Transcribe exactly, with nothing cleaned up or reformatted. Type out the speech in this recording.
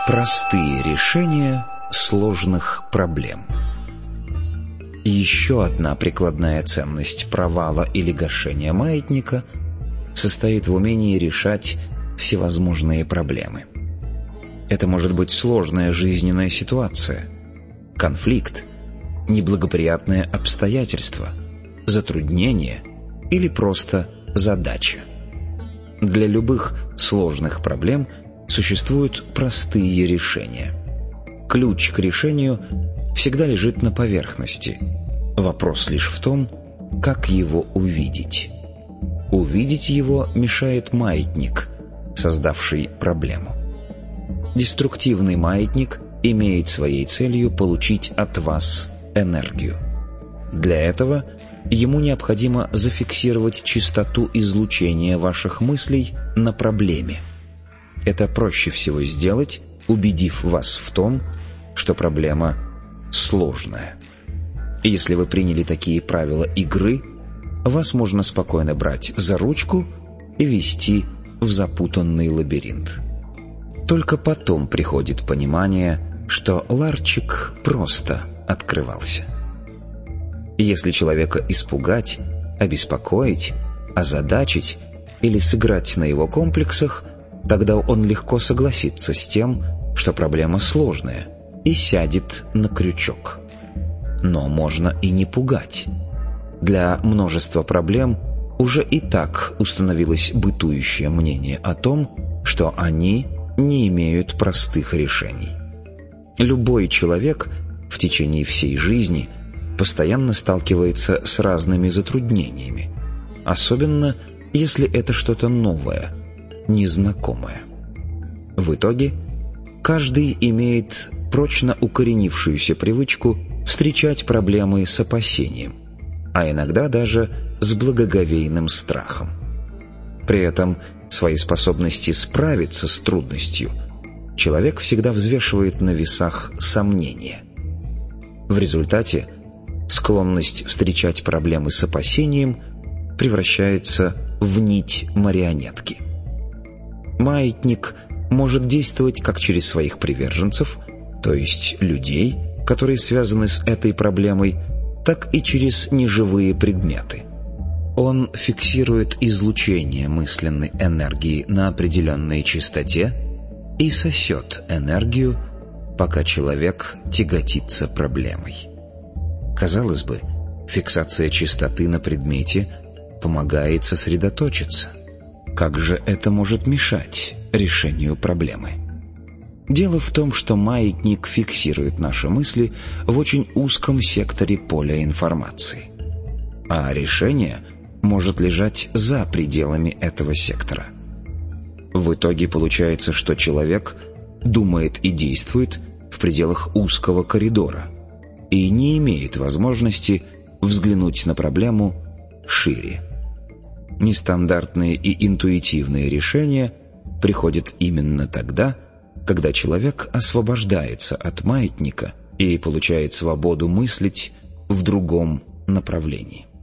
Простые решения сложных проблем. Еще одна прикладная ценность провала или гашения маятника состоит в умении решать всевозможные проблемы. Это может быть сложная жизненная ситуация, конфликт, неблагоприятное обстоятельство, затруднение или просто задача. Для любых сложных проблем существуют простые решения. Ключ к решению всегда лежит на поверхности. Вопрос лишь в том, как его увидеть. Увидеть его мешает маятник, создавший проблему. Деструктивный маятник имеет своей целью получить от вас энергию. Для этого ему необходимо зафиксировать частоту излучения ваших мыслей на проблеме. Это проще всего сделать, убедив вас в том, что проблема сложная. Если вы приняли такие правила игры, вас можно спокойно брать за ручку и вести в запутанный лабиринт. Только потом приходит понимание, что ларчик просто открывался. Если человека испугать, обеспокоить, озадачить или сыграть на его комплексах, тогда он легко согласится с тем, что проблема сложная, и сядет на крючок. Но можно и не пугать. Для множества проблем уже и так установилось бытующее мнение о том, что они не имеют простых решений. Любой человек в течение всей жизни постоянно сталкивается с разными затруднениями, особенно если это что-то новое, незнакомое. В итоге каждый имеет прочно укоренившуюся привычку встречать проблемы с опасением, а иногда даже с благоговейным страхом. При этом свои способности справиться с трудностью человек всегда взвешивает на весах сомнения. В результате склонность встречать проблемы с опасением превращается в нить марионетки. Маятник может действовать как через своих приверженцев, то есть людей, которые связаны с этой проблемой, так и через неживые предметы. Он фиксирует излучение мысленной энергии на определенной частоте и сосет энергию, пока человек тяготится проблемой. Казалось бы, фиксация частоты на предмете помогает сосредоточиться. Как же это может мешать решению проблемы? Дело в том, что маятник фиксирует наши мысли в очень узком секторе поля информации, а решение может лежать за пределами этого сектора. В итоге получается, что человек думает и действует в пределах узкого коридора и не имеет возможности взглянуть на проблему шире. Нестандартные и интуитивные решения приходят именно тогда, когда человек освобождается от маятника и получает свободу мыслить в другом направлении.